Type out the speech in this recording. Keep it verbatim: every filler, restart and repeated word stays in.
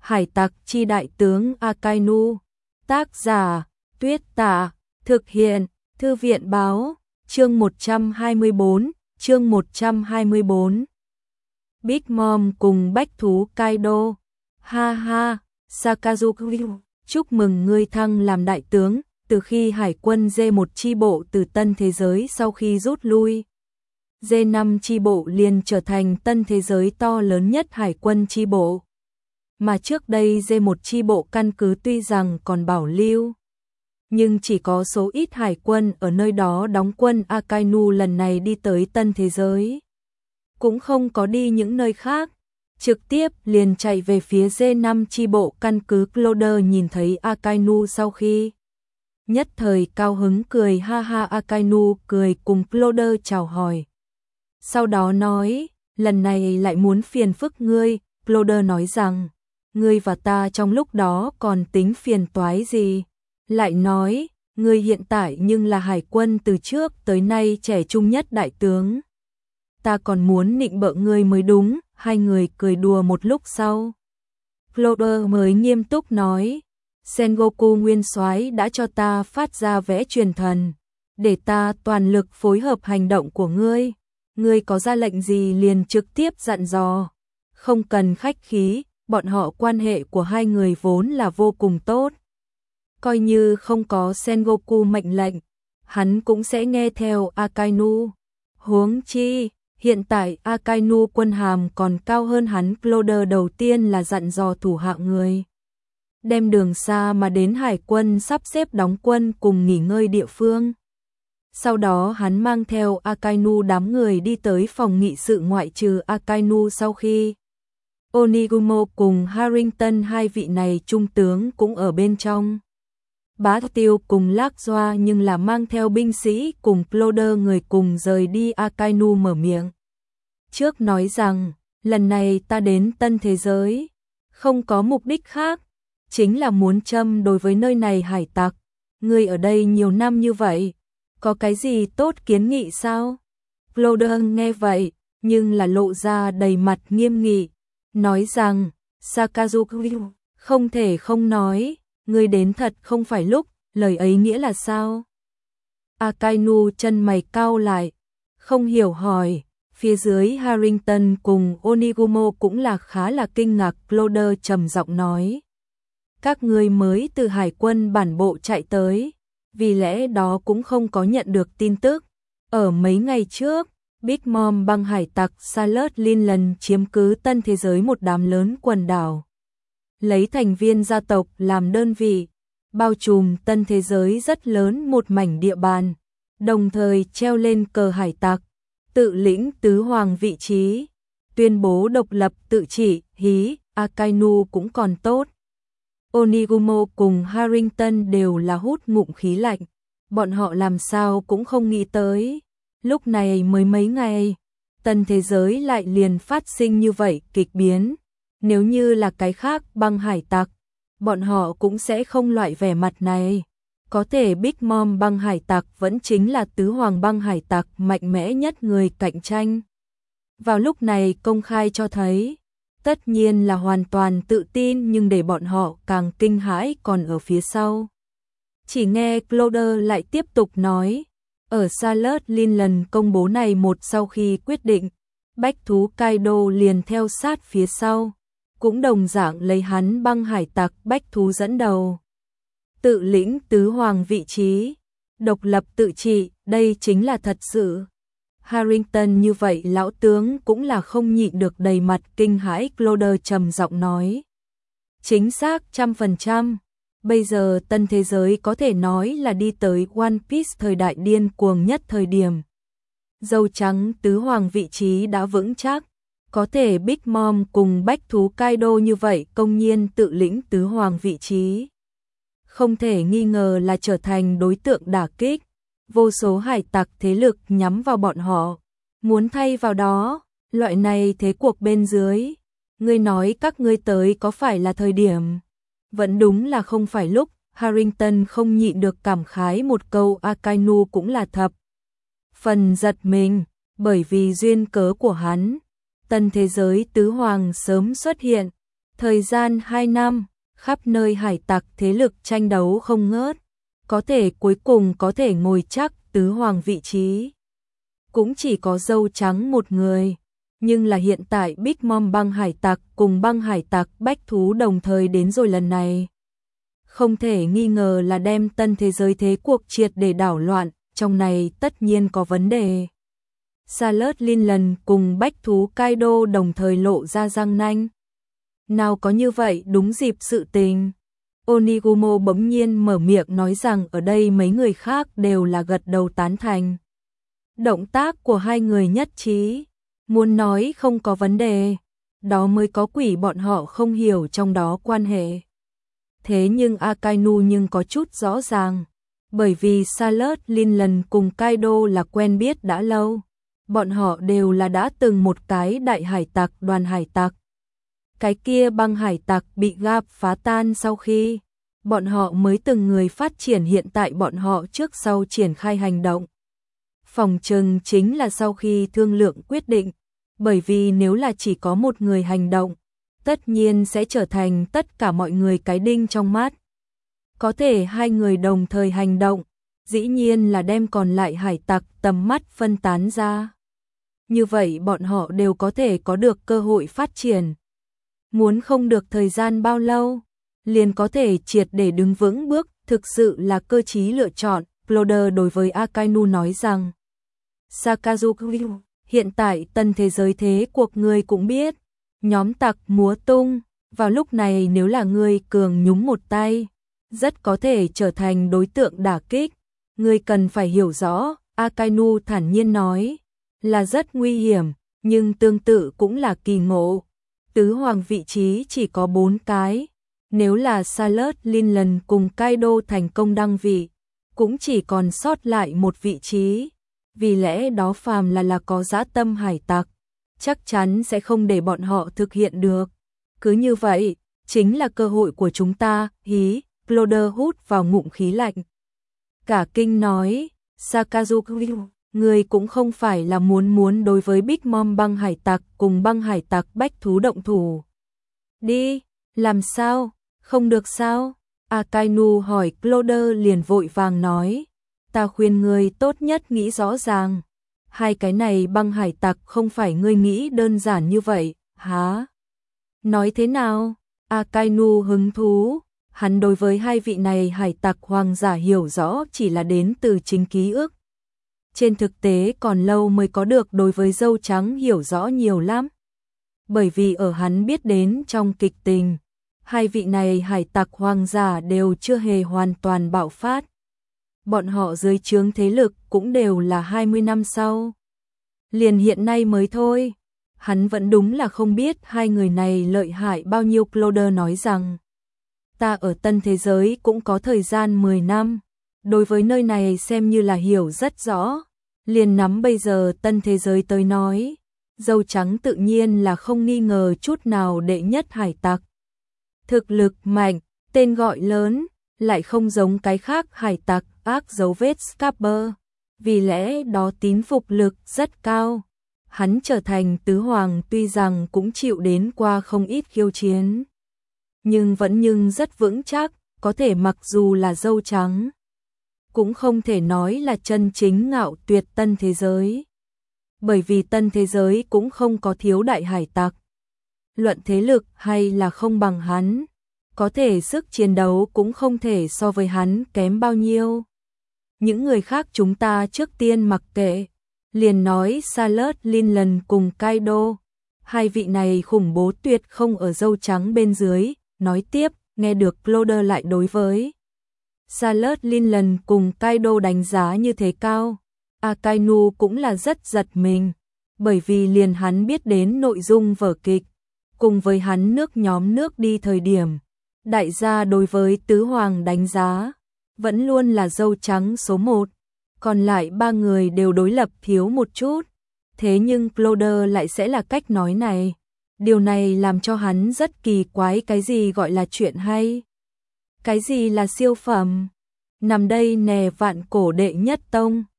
Hải tặc chi đại tướng Akainu. Tác giả Tuyết Tả. Thực hiện Thư viện báo. Chương một trăm hai mươi bốn. Chương một trăm hai mươi bốn. Big Mom cùng bách thú Kaido. Ha ha, Sakazuki, chúc mừng ngươi thăng làm đại tướng. Từ khi hải quân D một chi bộ từ tân thế giới sau khi rút lui, D năm chi bộ liền trở thành tân thế giới to lớn nhất hải quân chi bộ. Mà trước đây D một chi bộ căn cứ tuy rằng còn bảo lưu, nhưng chỉ có số ít hải quân ở nơi đó đóng quân. Akainu lần này đi tới tân thế giới, cũng không có đi những nơi khác, trực tiếp liền chạy về phía D năm chi bộ căn cứ. Cloder nhìn thấy Akainu sau khi nhất thời cao hứng cười ha ha. Akainu cười cùng Cloder chào hỏi, sau đó nói, lần này lại muốn phiền phức ngươi. Cloder nói rằng, ngươi và ta trong lúc đó còn tính phiền toái gì? Lại nói, ngươi hiện tại nhưng là hải quân từ trước tới nay trẻ trung nhất đại tướng, ta còn muốn nịnh bợ ngươi mới đúng. Hai người cười đùa một lúc sau, Cloder mới nghiêm túc nói, Sengoku nguyên soái đã cho ta phát ra vẽ truyền thần, để ta toàn lực phối hợp hành động của ngươi. Ngươi có ra lệnh gì liền trực tiếp dặn dò, không cần khách khí. Bọn họ quan hệ của hai người vốn là vô cùng tốt, coi như không có Sengoku mệnh lệnh, hắn cũng sẽ nghe theo Akainu. Huống chi, hiện tại Akainu quân hàm còn cao hơn hắn. Cloder đầu tiên là dặn dò thủ hạ người đem đường xa mà đến hải quân sắp xếp đóng quân cùng nghỉ ngơi địa phương. Sau đó hắn mang theo Akainu đám người đi tới phòng nghị sự. Ngoại trừ Akainu, sau khi Onigumo cùng Harrington hai vị này trung tướng cũng ở bên trong. Bá Tiêu cùng Lác Doa nhưng là mang theo binh sĩ cùng Cloder người cùng rời đi. Akainu mở miệng trước nói rằng, lần này ta đến tân thế giới không có mục đích khác, chính là muốn châm đối với nơi này hải tặc. Ngươi ở đây nhiều năm như vậy, có cái gì tốt kiến nghị sao? Cloder nghe vậy, nhưng là lộ ra đầy mặt nghiêm nghị, nói rằng, Sakazuki, không thể không nói, ngươi đến thật không phải lúc. Lời ấy nghĩa là sao? Akainu chân mày cau lại, không hiểu hỏi. Phía dưới Harrington cùng Onigumo cũng là khá là kinh ngạc. Cloder trầm giọng nói, các ngươi mới từ hải quân bản bộ chạy tới, vì lẽ đó cũng không có nhận được tin tức. Ở mấy ngày trước, Big Mom băng hải tặc Sailor Linland chiếm cứ tân thế giới một đám lớn quần đảo, lấy thành viên gia tộc làm đơn vị, bao trùm tân thế giới rất lớn một mảnh địa bàn, đồng thời treo lên cờ hải tặc, tự lĩnh tứ hoàng vị trí, tuyên bố độc lập tự trị. Hí, Akainu cũng còn tốt. Onigumo cùng Harrington đều là hút ngụm khí lạnh, bọn họ làm sao cũng không nghĩ tới, lúc này mới mấy ngày, tân thế giới lại liền phát sinh như vậy kịch biến. Nếu như là cái khác băng hải tặc, bọn họ cũng sẽ không loại vẻ mặt này. Có thể Big Mom băng hải tặc vẫn chính là tứ hoàng băng hải tặc mạnh mẽ nhất người cạnh tranh. Vào lúc này công khai cho thấy, tất nhiên là hoàn toàn tự tin, nhưng để bọn họ càng kinh hãi còn ở phía sau. Chỉ nghe Cloder lại tiếp tục nói, ở Sailor Linland công bố này một sau khi quyết định, bách thú Kaido liền theo sát phía sau, cũng đồng dạng lấy hắn băng hải tặc bách thú dẫn đầu, tự lĩnh tứ hoàng vị trí, độc lập tự trị. Đây chính là thật sự. Harrington như vậy lão tướng cũng là không nhịn được đầy mặt kinh hãi. Cloder trầm giọng nói, chính xác trăm phần trăm. Bây giờ tân thế giới có thể nói là đi tới One Piece thời đại điên cuồng nhất thời điểm. Dâu trắng tứ hoàng vị trí đã vững chắc, có thể Big Mom cùng bách thú Kaido như vậy công nhiên tự lĩnh tứ hoàng vị trí, không thể nghi ngờ là trở thành đối tượng đả kích. Vô số hải tặc thế lực nhắm vào bọn họ, muốn thay vào đó, loại này thế cuộc bên dưới. Ngươi nói các ngươi tới có phải là thời điểm? Vẫn đúng là không phải lúc. Harrington không nhịn được cảm khái một câu. Akainu cũng là thập phần giật mình, bởi vì duyên cớ của hắn, tân thế giới tứ hoàng sớm xuất hiện, Thời gian hai năm, khắp nơi hải tặc thế lực tranh đấu không ngớt, có thể cuối cùng có thể ngồi chắc tứ hoàng vị trí. Cũng chỉ có dâu trắng một người, nhưng là hiện tại Big Mom băng hải tặc cùng băng hải tặc bách thú đồng thời đến rồi lần này. Không thể nghi ngờ là đem tân thế giới thế cuộc triệt để đảo loạn, trong này tất nhiên có vấn đề. Charlotte Linland cùng bách thú Kaido đồng thời lộ ra răng nanh. Nào có như vậy đúng dịp sự tình. Onigumo bỗng nhiên mở miệng nói rằng ở đây mấy người khác đều là gật đầu tán thành. Động tác của hai người nhất trí, muốn nói không có vấn đề, đó mới có quỷ bọn họ không hiểu trong đó quan hệ. Thế nhưng Akainu nhưng có chút rõ ràng, bởi vì Charlotte Linland cùng Kaido là quen biết đã lâu, bọn họ đều là đã từng một cái đại hải tặc đoàn hải tặc. Cái kia băng hải tặc bị Garp phá tan sau khi bọn họ mới từng người phát triển, hiện tại bọn họ trước sau triển khai hành động. Phòng trừng chính là sau khi thương lượng quyết định, bởi vì nếu là chỉ có một người hành động, tất nhiên sẽ trở thành tất cả mọi người cái đinh trong mắt. Có thể hai người đồng thời hành động, dĩ nhiên là đem còn lại hải tặc tầm mắt phân tán ra. Như vậy bọn họ đều có thể có được cơ hội phát triển. Muốn không được thời gian bao lâu, liền có thể triệt để đứng vững bước, thực sự là cơ trí lựa chọn. Ploder đối với Akainu nói rằng, Sakazuki, hiện tại tân thế giới thế cuộc ngươi cũng biết, nhóm tặc múa tung, vào lúc này nếu là ngươi cường nhúng một tay, rất có thể trở thành đối tượng đả kích, ngươi cần phải hiểu rõ, Akainu thản nhiên nói, là rất nguy hiểm, nhưng tương tự cũng là kỳ ngộ. Tứ hoàng vị trí chỉ có bốn cái, nếu là Charlotte Linland cùng Kaido thành công đăng vị, cũng chỉ còn sót lại một vị trí, vì lẽ đó phàm là là có dã tâm hải tặc, chắc chắn sẽ không để bọn họ thực hiện được. Cứ như vậy, chính là cơ hội của chúng ta, hí, Ploder hút vào ngụm khí lạnh. Cả kinh nói, Sakazuki, người cũng không phải là muốn muốn đối với Big Mom băng hải tặc cùng băng hải tặc bách thú động thủ. Đi, làm sao, không được sao? Akainu hỏi. Ploder liền vội vàng nói, ta khuyên ngươi tốt nhất nghĩ rõ ràng, hai cái này băng hải tặc không phải ngươi nghĩ đơn giản như vậy, hả? Nói thế nào? Akainu hứng thú, hắn đối với hai vị này hải tặc hoàng giả hiểu rõ chỉ là đến từ chính ký ức. Trên thực tế còn lâu mới có được đối với dâu trắng hiểu rõ nhiều lắm. Bởi vì ở hắn biết đến trong kịch tình, hai vị này hải tặc hoàng giả đều chưa hề hoàn toàn bạo phát. Bọn họ dưới trướng thế lực cũng đều là hai mươi năm sau. Liền hiện nay mới thôi. Hắn vẫn đúng là không biết hai người này lợi hại bao nhiêu. Ploder nói rằng, ta ở tân thế giới cũng có thời gian mười năm. Đối với nơi này xem như là hiểu rất rõ. Liền nắm bây giờ tân thế giới tới nói, dâu trắng tự nhiên là không nghi ngờ chút nào đệ nhất hải tặc. Thực lực mạnh, tên gọi lớn, lại không giống cái khác hải tặc ác dấu vết Scapper, vì lẽ đó tín phục lực rất cao. Hắn trở thành tứ hoàng tuy rằng cũng chịu đến qua không ít khiêu chiến, nhưng vẫn nhưng rất vững chắc, có thể mặc dù là dâu trắng, cũng không thể nói là chân chính ngạo tuyệt tân thế giới. Bởi vì tân thế giới cũng không có thiếu đại hải tặc. Luận thế lực hay là không bằng hắn, có thể sức chiến đấu cũng không thể so với hắn kém bao nhiêu. Những người khác chúng ta trước tiên mặc kệ, liền nói Charlotte Linland cùng Kaido, hai vị này khủng bố tuyệt không ở dâu trắng bên dưới. Nói tiếp, nghe được Ploder lại đối với Charlotte Linland cùng Kaido đánh giá như thế cao, Akainu cũng là rất giật mình, bởi vì liền hắn biết đến nội dung vở kịch, cùng với hắn nước nhóm nước đi thời điểm, đại gia đối với tứ hoàng đánh giá, vẫn luôn là dâu trắng số một, còn lại ba người đều đối lập thiếu một chút, thế nhưng Ploder lại sẽ là cách nói này. Điều này làm cho hắn rất kỳ quái, cái gì gọi là chuyện hay? Cái gì là siêu phẩm? Nằm đây nè vạn cổ đệ nhất tông,